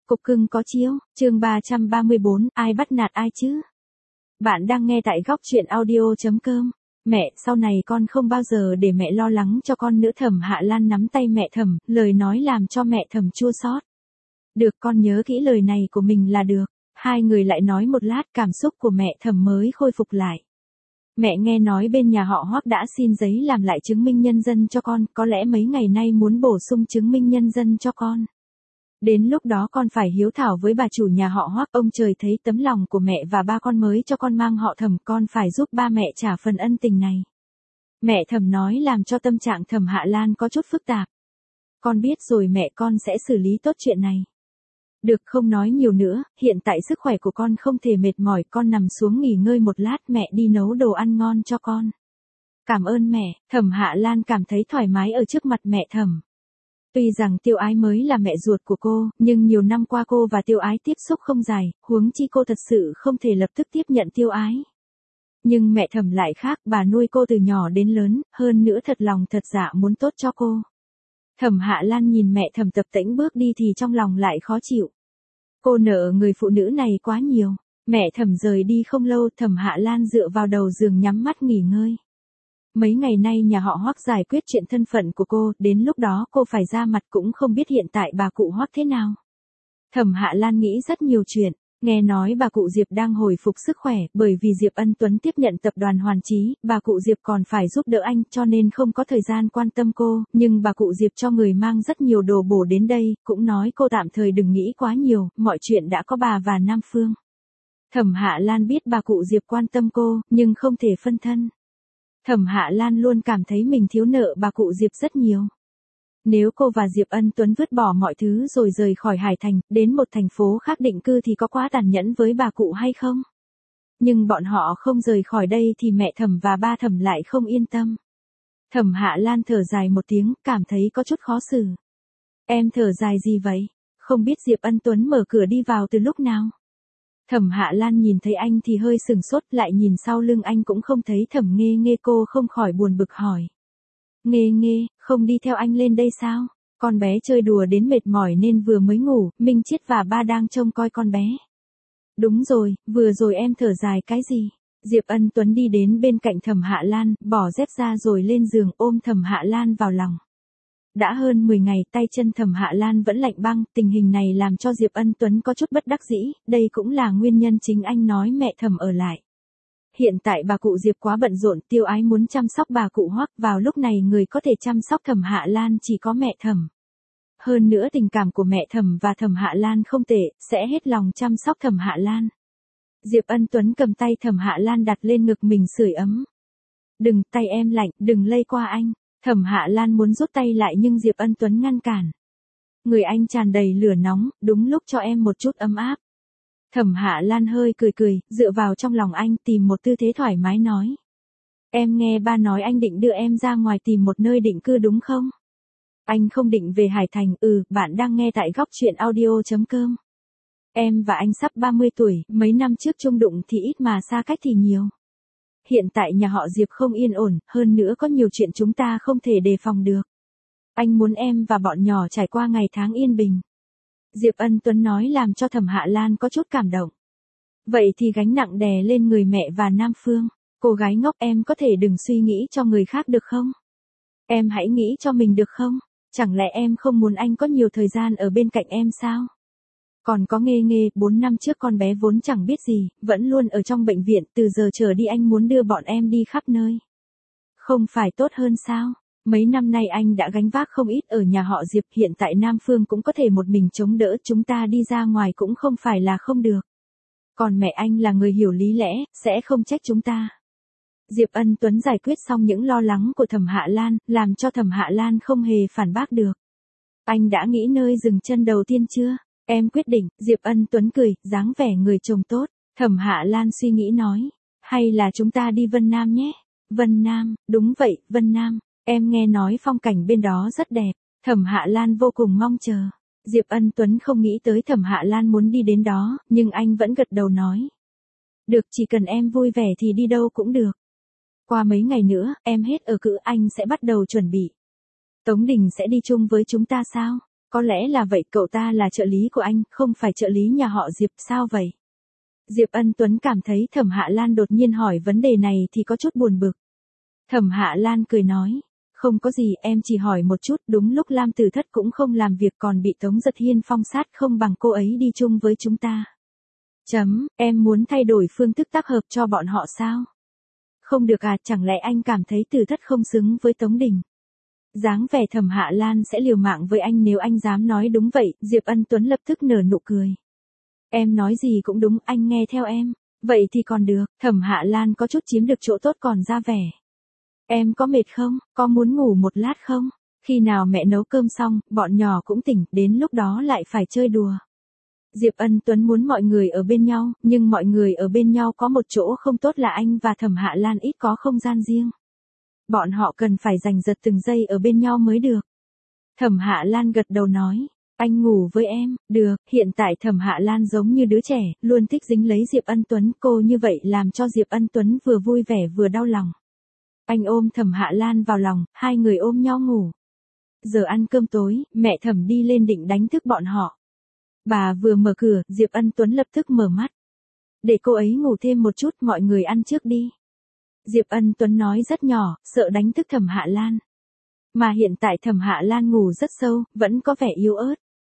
Cục cưng có chiếu, chương 334, ai bắt nạt ai chứ? Bạn đang nghe tại góc truyện audio.com. Mẹ, sau này con không bao giờ để mẹ lo lắng cho con nữa. Thẩm Hạ Lan nắm tay mẹ Thẩm, lời nói làm cho mẹ Thẩm chua xót. Được, con nhớ kỹ lời này của mình là được. Hai người lại nói một lát, cảm xúc của mẹ Thẩm mới khôi phục lại. Mẹ nghe nói bên nhà họ Hoắc đã xin giấy làm lại chứng minh nhân dân cho con, có lẽ mấy ngày nay muốn bổ sung chứng minh nhân dân cho con. Đến lúc đó con phải hiếu thảo với bà chủ nhà họ Hoắc, ông trời thấy tấm lòng của mẹ và ba con mới cho con mang họ Thẩm, con phải giúp ba mẹ trả phần ân tình này. Mẹ Thẩm nói làm cho tâm trạng Thẩm Hạ Lan có chút phức tạp. Con biết rồi mẹ, con sẽ xử lý tốt chuyện này. Được, không nói nhiều nữa, hiện tại sức khỏe của con không thể mệt mỏi, con nằm xuống nghỉ ngơi một lát, mẹ đi nấu đồ ăn ngon cho con. Cảm ơn mẹ. Thẩm Hạ Lan cảm thấy thoải mái ở trước mặt mẹ Thẩm. Tuy rằng Tiêu Ái mới là mẹ ruột của cô, nhưng nhiều năm qua cô và Tiêu Ái tiếp xúc không dài, huống chi cô thật sự không thể lập tức tiếp nhận Tiêu Ái. Nhưng mẹ Thẩm lại khác, bà nuôi cô từ nhỏ đến lớn, hơn nữa thật lòng thật dạ muốn tốt cho cô. Thẩm Hạ Lan nhìn mẹ Thẩm tập tễnh bước đi thì trong lòng lại khó chịu. Cô nợ người phụ nữ này quá nhiều. Mẹ Thẩm rời đi không lâu, Thẩm Hạ Lan dựa vào đầu giường nhắm mắt nghỉ ngơi. Mấy ngày nay nhà họ Hoắc giải quyết chuyện thân phận của cô, đến lúc đó cô phải ra mặt, cũng không biết hiện tại bà cụ Hoắc thế nào. Thẩm Hạ Lan nghĩ rất nhiều chuyện, nghe nói bà cụ Diệp đang hồi phục sức khỏe, bởi vì Diệp Ân Tuấn tiếp nhận tập đoàn Hoàn Chí, bà cụ Diệp còn phải giúp đỡ anh, cho nên không có thời gian quan tâm cô, nhưng bà cụ Diệp cho người mang rất nhiều đồ bổ đến đây, cũng nói cô tạm thời đừng nghĩ quá nhiều, mọi chuyện đã có bà và Nam Phương. Thẩm Hạ Lan biết bà cụ Diệp quan tâm cô, nhưng không thể phân thân. Thẩm Hạ Lan luôn cảm thấy mình thiếu nợ bà cụ Diệp rất nhiều. Nếu cô và Diệp Ân Tuấn vứt bỏ mọi thứ rồi rời khỏi Hải Thành, đến một thành phố khác định cư thì có quá tàn nhẫn với bà cụ hay không? Nhưng bọn họ không rời khỏi đây thì mẹ Thẩm và ba Thẩm lại không yên tâm. Thẩm Hạ Lan thở dài một tiếng, cảm thấy có chút khó xử. Em thở dài gì vậy? Không biết Diệp Ân Tuấn mở cửa đi vào từ lúc nào? Thẩm Hạ Lan nhìn thấy anh thì hơi sừng sốt, lại nhìn sau lưng anh cũng không thấy Thẩm Nghê Nghê, cô không khỏi buồn bực hỏi. Nghê Nghê, không đi theo anh lên đây sao? Con bé chơi đùa đến mệt mỏi nên vừa mới ngủ, Minh Chiết và ba đang trông coi con bé. Đúng rồi, vừa rồi em thở dài cái gì? Diệp Ân Tuấn đi đến bên cạnh Thẩm Hạ Lan, bỏ dép ra rồi lên giường ôm Thẩm Hạ Lan vào lòng. Đã hơn 10 ngày, tay chân Thẩm Hạ Lan vẫn lạnh băng, tình hình này làm cho Diệp Ân Tuấn có chút bất đắc dĩ, đây cũng là nguyên nhân chính anh nói mẹ Thẩm ở lại. Hiện tại bà cụ Diệp quá bận rộn, Tiêu Ái muốn chăm sóc bà cụ Hoắc, vào lúc này người có thể chăm sóc Thẩm Hạ Lan chỉ có mẹ Thẩm. Hơn nữa tình cảm của mẹ Thẩm và Thẩm Hạ Lan không tệ, sẽ hết lòng chăm sóc Thẩm Hạ Lan. Diệp Ân Tuấn cầm tay Thẩm Hạ Lan đặt lên ngực mình sưởi ấm. Đừng, tay em lạnh, đừng lây qua anh. Thẩm Hạ Lan muốn rút tay lại nhưng Diệp Ân Tuấn ngăn cản. Người anh tràn đầy lửa nóng, đúng lúc cho em một chút ấm áp. Thẩm Hạ Lan hơi cười cười, dựa vào trong lòng anh, tìm một tư thế thoải mái nói. Em nghe ba nói anh định đưa em ra ngoài tìm một nơi định cư đúng không? Anh không định về Hải Thành. Bạn đang nghe tại góc truyện audio.com. Em và anh sắp 30 tuổi, mấy năm trước chung đụng thì ít mà xa cách thì nhiều. Hiện tại nhà họ Diệp không yên ổn, hơn nữa có nhiều chuyện chúng ta không thể đề phòng được. Anh muốn em và bọn nhỏ trải qua ngày tháng yên bình. Diệp Ân Tuấn nói làm cho Thẩm Hạ Lan có chút cảm động. Vậy thì gánh nặng đè lên người mẹ và Nam Phương. Cô gái ngốc, em có thể đừng suy nghĩ cho người khác được không? Em hãy nghĩ cho mình được không? Chẳng lẽ em không muốn anh có nhiều thời gian ở bên cạnh em sao? Còn có Nghê Nghê, 4 năm trước con bé vốn chẳng biết gì, vẫn luôn ở trong bệnh viện, từ giờ trở đi anh muốn đưa bọn em đi khắp nơi. Không phải tốt hơn sao? Mấy năm nay anh đã gánh vác không ít ở nhà họ Diệp, hiện tại Nam Phương cũng có thể một mình chống đỡ, chúng ta đi ra ngoài cũng không phải là không được. Còn mẹ anh là người hiểu lý lẽ, sẽ không trách chúng ta. Diệp Ân Tuấn giải quyết xong những lo lắng của Thẩm Hạ Lan, làm cho Thẩm Hạ Lan không hề phản bác được. Anh đã nghĩ nơi dừng chân đầu tiên chưa? Em quyết định. Diệp Ân Tuấn cười, dáng vẻ người chồng tốt. Thẩm Hạ Lan suy nghĩ nói. Hay là chúng ta đi Vân Nam nhé? Vân Nam, đúng vậy, Vân Nam. Em nghe nói phong cảnh bên đó rất đẹp. Thẩm Hạ Lan vô cùng mong chờ. Diệp Ân Tuấn không nghĩ tới Thẩm Hạ Lan muốn đi đến đó, nhưng anh vẫn gật đầu nói. Được, chỉ cần em vui vẻ thì đi đâu cũng được. Qua mấy ngày nữa, em hết ở cữ, anh sẽ bắt đầu chuẩn bị. Tống Đình sẽ đi chung với chúng ta sao? Có lẽ là vậy, cậu ta là trợ lý của anh, không phải trợ lý nhà họ Diệp, sao vậy? Diệp Ân Tuấn cảm thấy Thẩm Hạ Lan đột nhiên hỏi vấn đề này thì có chút buồn bực. Thẩm Hạ Lan cười nói, không có gì, em chỉ hỏi một chút, đúng lúc Lam Tử Thất cũng không làm việc còn bị Tống Giật Hiên phong sát, không bằng cô ấy đi chung với chúng ta. Em muốn thay đổi phương thức tác hợp cho bọn họ sao? Không được à, chẳng lẽ anh cảm thấy Tử Thất không xứng với Tống Đình? Dáng vẻ Thẩm Hạ Lan sẽ liều mạng với anh nếu anh dám nói đúng vậy, Diệp Ân Tuấn lập tức nở nụ cười. Em nói gì cũng đúng, anh nghe theo em. Vậy thì còn được, Thẩm Hạ Lan có chút chiếm được chỗ tốt còn ra vẻ. Em có mệt không, có muốn ngủ một lát không? Khi nào mẹ nấu cơm xong, bọn nhỏ cũng tỉnh, đến lúc đó lại phải chơi đùa. Diệp Ân Tuấn muốn mọi người ở bên nhau, nhưng mọi người ở bên nhau có một chỗ không tốt là anh và Thẩm Hạ Lan ít có không gian riêng. Bọn họ cần phải giành giật từng giây ở bên nhau mới được. Thẩm Hạ Lan gật đầu nói, anh ngủ với em, được, hiện tại Thẩm Hạ Lan giống như đứa trẻ, luôn thích dính lấy Diệp Ân Tuấn, cô như vậy làm cho Diệp Ân Tuấn vừa vui vẻ vừa đau lòng. Anh ôm Thẩm Hạ Lan vào lòng, hai người ôm nhau ngủ. Giờ ăn cơm tối, mẹ Thẩm đi lên định đánh thức bọn họ. Bà vừa mở cửa, Diệp Ân Tuấn lập tức mở mắt. Để cô ấy ngủ thêm một chút, mọi người ăn trước đi. Diệp Ân Tuấn nói rất nhỏ, sợ đánh thức Thẩm Hạ Lan. Mà hiện tại Thẩm Hạ Lan ngủ rất sâu, vẫn có vẻ yếu ớt.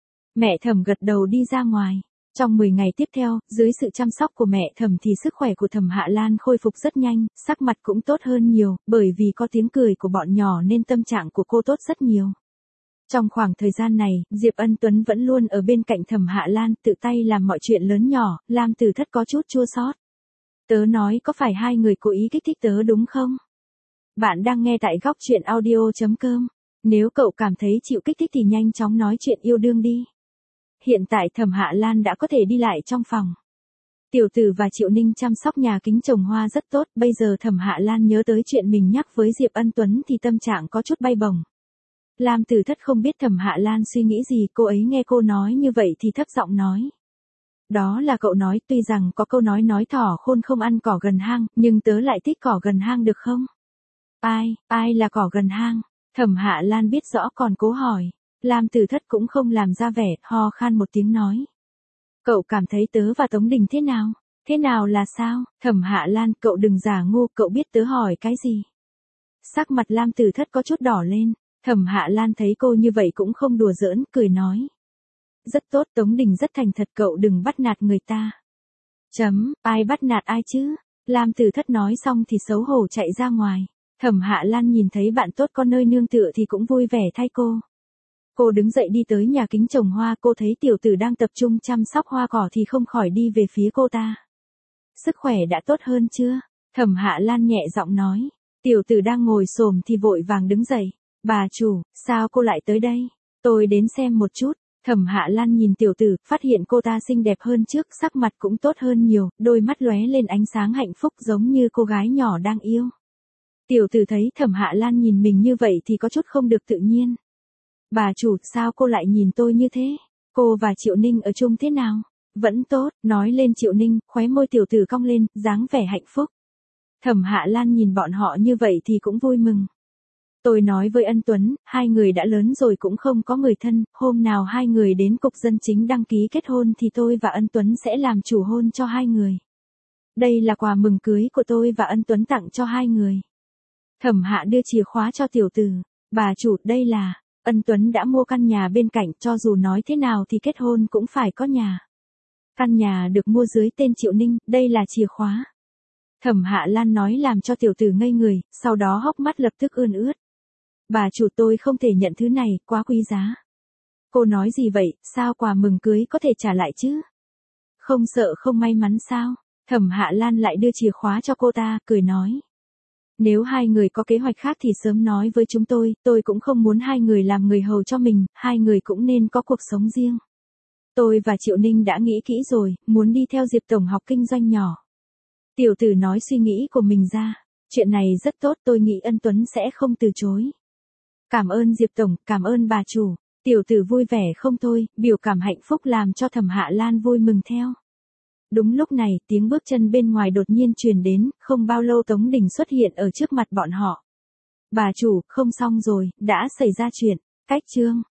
Mẹ Thẩm gật đầu đi ra ngoài. Trong 10 ngày tiếp theo, dưới sự chăm sóc của mẹ Thẩm thì sức khỏe của Thẩm Hạ Lan khôi phục rất nhanh, sắc mặt cũng tốt hơn nhiều, bởi vì có tiếng cười của bọn nhỏ nên tâm trạng của cô tốt rất nhiều. Trong khoảng thời gian này, Diệp Ân Tuấn vẫn luôn ở bên cạnh Thẩm Hạ Lan, tự tay làm mọi chuyện lớn nhỏ, Lam Tử Thất có chút chua xót. Tớ nói có phải hai người cố ý kích thích tớ đúng không? Bạn đang nghe tại góc truyện audio.com. Nếu cậu cảm thấy chịu kích thích thì nhanh chóng nói chuyện yêu đương đi. Hiện tại Thẩm Hạ Lan đã có thể đi lại trong phòng. Tiểu Tử và Triệu Ninh chăm sóc nhà kính trồng hoa rất tốt, bây giờ Thẩm Hạ Lan nhớ tới chuyện mình nhắc với Diệp Ân Tuấn thì tâm trạng có chút bay bổng. Lam Tử Thất không biết Thẩm Hạ Lan suy nghĩ gì, cô ấy nghe cô nói như vậy thì thấp giọng nói. Đó là cậu nói, tuy rằng có câu nói thỏ khôn không ăn cỏ gần hang, nhưng tớ lại thích cỏ gần hang được không? Ai là cỏ gần hang? Thẩm Hạ Lan biết rõ còn cố hỏi. Lam Tử Thất cũng không làm ra vẻ, ho khan một tiếng nói. Cậu cảm thấy tớ và Tống Đình thế nào? Thế nào là sao? Thẩm Hạ Lan, cậu đừng giả ngu, cậu biết tớ hỏi cái gì? Sắc mặt Lam Tử Thất có chút đỏ lên. Thẩm Hạ Lan thấy cô như vậy cũng không đùa giỡn, cười nói. Rất tốt, Tống Đình rất thành thật, cậu đừng bắt nạt người ta. Ai bắt nạt ai chứ? Lam Tử Thất nói xong thì xấu hổ chạy ra ngoài. Thẩm Hạ Lan nhìn thấy bạn tốt có nơi nương tựa thì cũng vui vẻ thay cô. Cô đứng dậy đi tới nhà kính trồng hoa, cô thấy Tiểu Tử đang tập trung chăm sóc hoa cỏ thì không khỏi đi về phía cô ta. Sức khỏe đã tốt hơn chưa? Thẩm Hạ Lan nhẹ giọng nói. Tiểu Tử đang ngồi xổm thì vội vàng đứng dậy. Bà chủ, sao cô lại tới đây? Tôi đến xem một chút. Thẩm Hạ Lan nhìn Tiểu Tử, phát hiện cô ta xinh đẹp hơn trước, sắc mặt cũng tốt hơn nhiều, đôi mắt lóe lên ánh sáng hạnh phúc giống như cô gái nhỏ đang yêu. Tiểu Tử thấy Thẩm Hạ Lan nhìn mình như vậy thì có chút không được tự nhiên. Bà chủ, sao cô lại nhìn tôi như thế? Cô và Triệu Ninh ở chung thế nào? Vẫn tốt, nói lên Triệu Ninh, khóe môi Tiểu Tử cong lên, dáng vẻ hạnh phúc. Thẩm Hạ Lan nhìn bọn họ như vậy thì cũng vui mừng. Tôi nói với Ân Tuấn, hai người đã lớn rồi cũng không có người thân, hôm nào hai người đến cục dân chính đăng ký kết hôn thì tôi và Ân Tuấn sẽ làm chủ hôn cho hai người. Đây là quà mừng cưới của tôi và Ân Tuấn tặng cho hai người. Thẩm Hạ đưa chìa khóa cho Tiểu Tử. Bà chủ, đây là, Ân Tuấn đã mua căn nhà bên cạnh, cho dù nói thế nào thì kết hôn cũng phải có nhà. Căn nhà được mua dưới tên Triệu Ninh, đây là chìa khóa. Thẩm Hạ Lan nói làm cho Tiểu Tử ngây người, sau đó hốc mắt lập tức ươn ướt. Bà chủ, tôi không thể nhận thứ này, quá quý giá. Cô nói gì vậy, sao quà mừng cưới có thể trả lại chứ? Không sợ không may mắn sao? Thẩm Hạ Lan lại đưa chìa khóa cho cô ta, cười nói. Nếu hai người có kế hoạch khác thì sớm nói với chúng tôi cũng không muốn hai người làm người hầu cho mình, hai người cũng nên có cuộc sống riêng. Tôi và Triệu Ninh đã nghĩ kỹ rồi, muốn đi theo Diệp Tổng học kinh doanh nhỏ. Tiểu Tử nói suy nghĩ của mình ra. Chuyện này rất tốt, tôi nghĩ Ân Tuấn sẽ không từ chối. Cảm ơn Diệp Tổng, cảm ơn bà chủ. Tiểu Tử vui vẻ không thôi, biểu cảm hạnh phúc làm cho Thẩm Hạ Lan vui mừng theo. Đúng lúc này, tiếng bước chân bên ngoài đột nhiên truyền đến, không bao lâu Tống Đình xuất hiện ở trước mặt bọn họ. Bà chủ, không xong rồi, đã xảy ra chuyện. Cách chương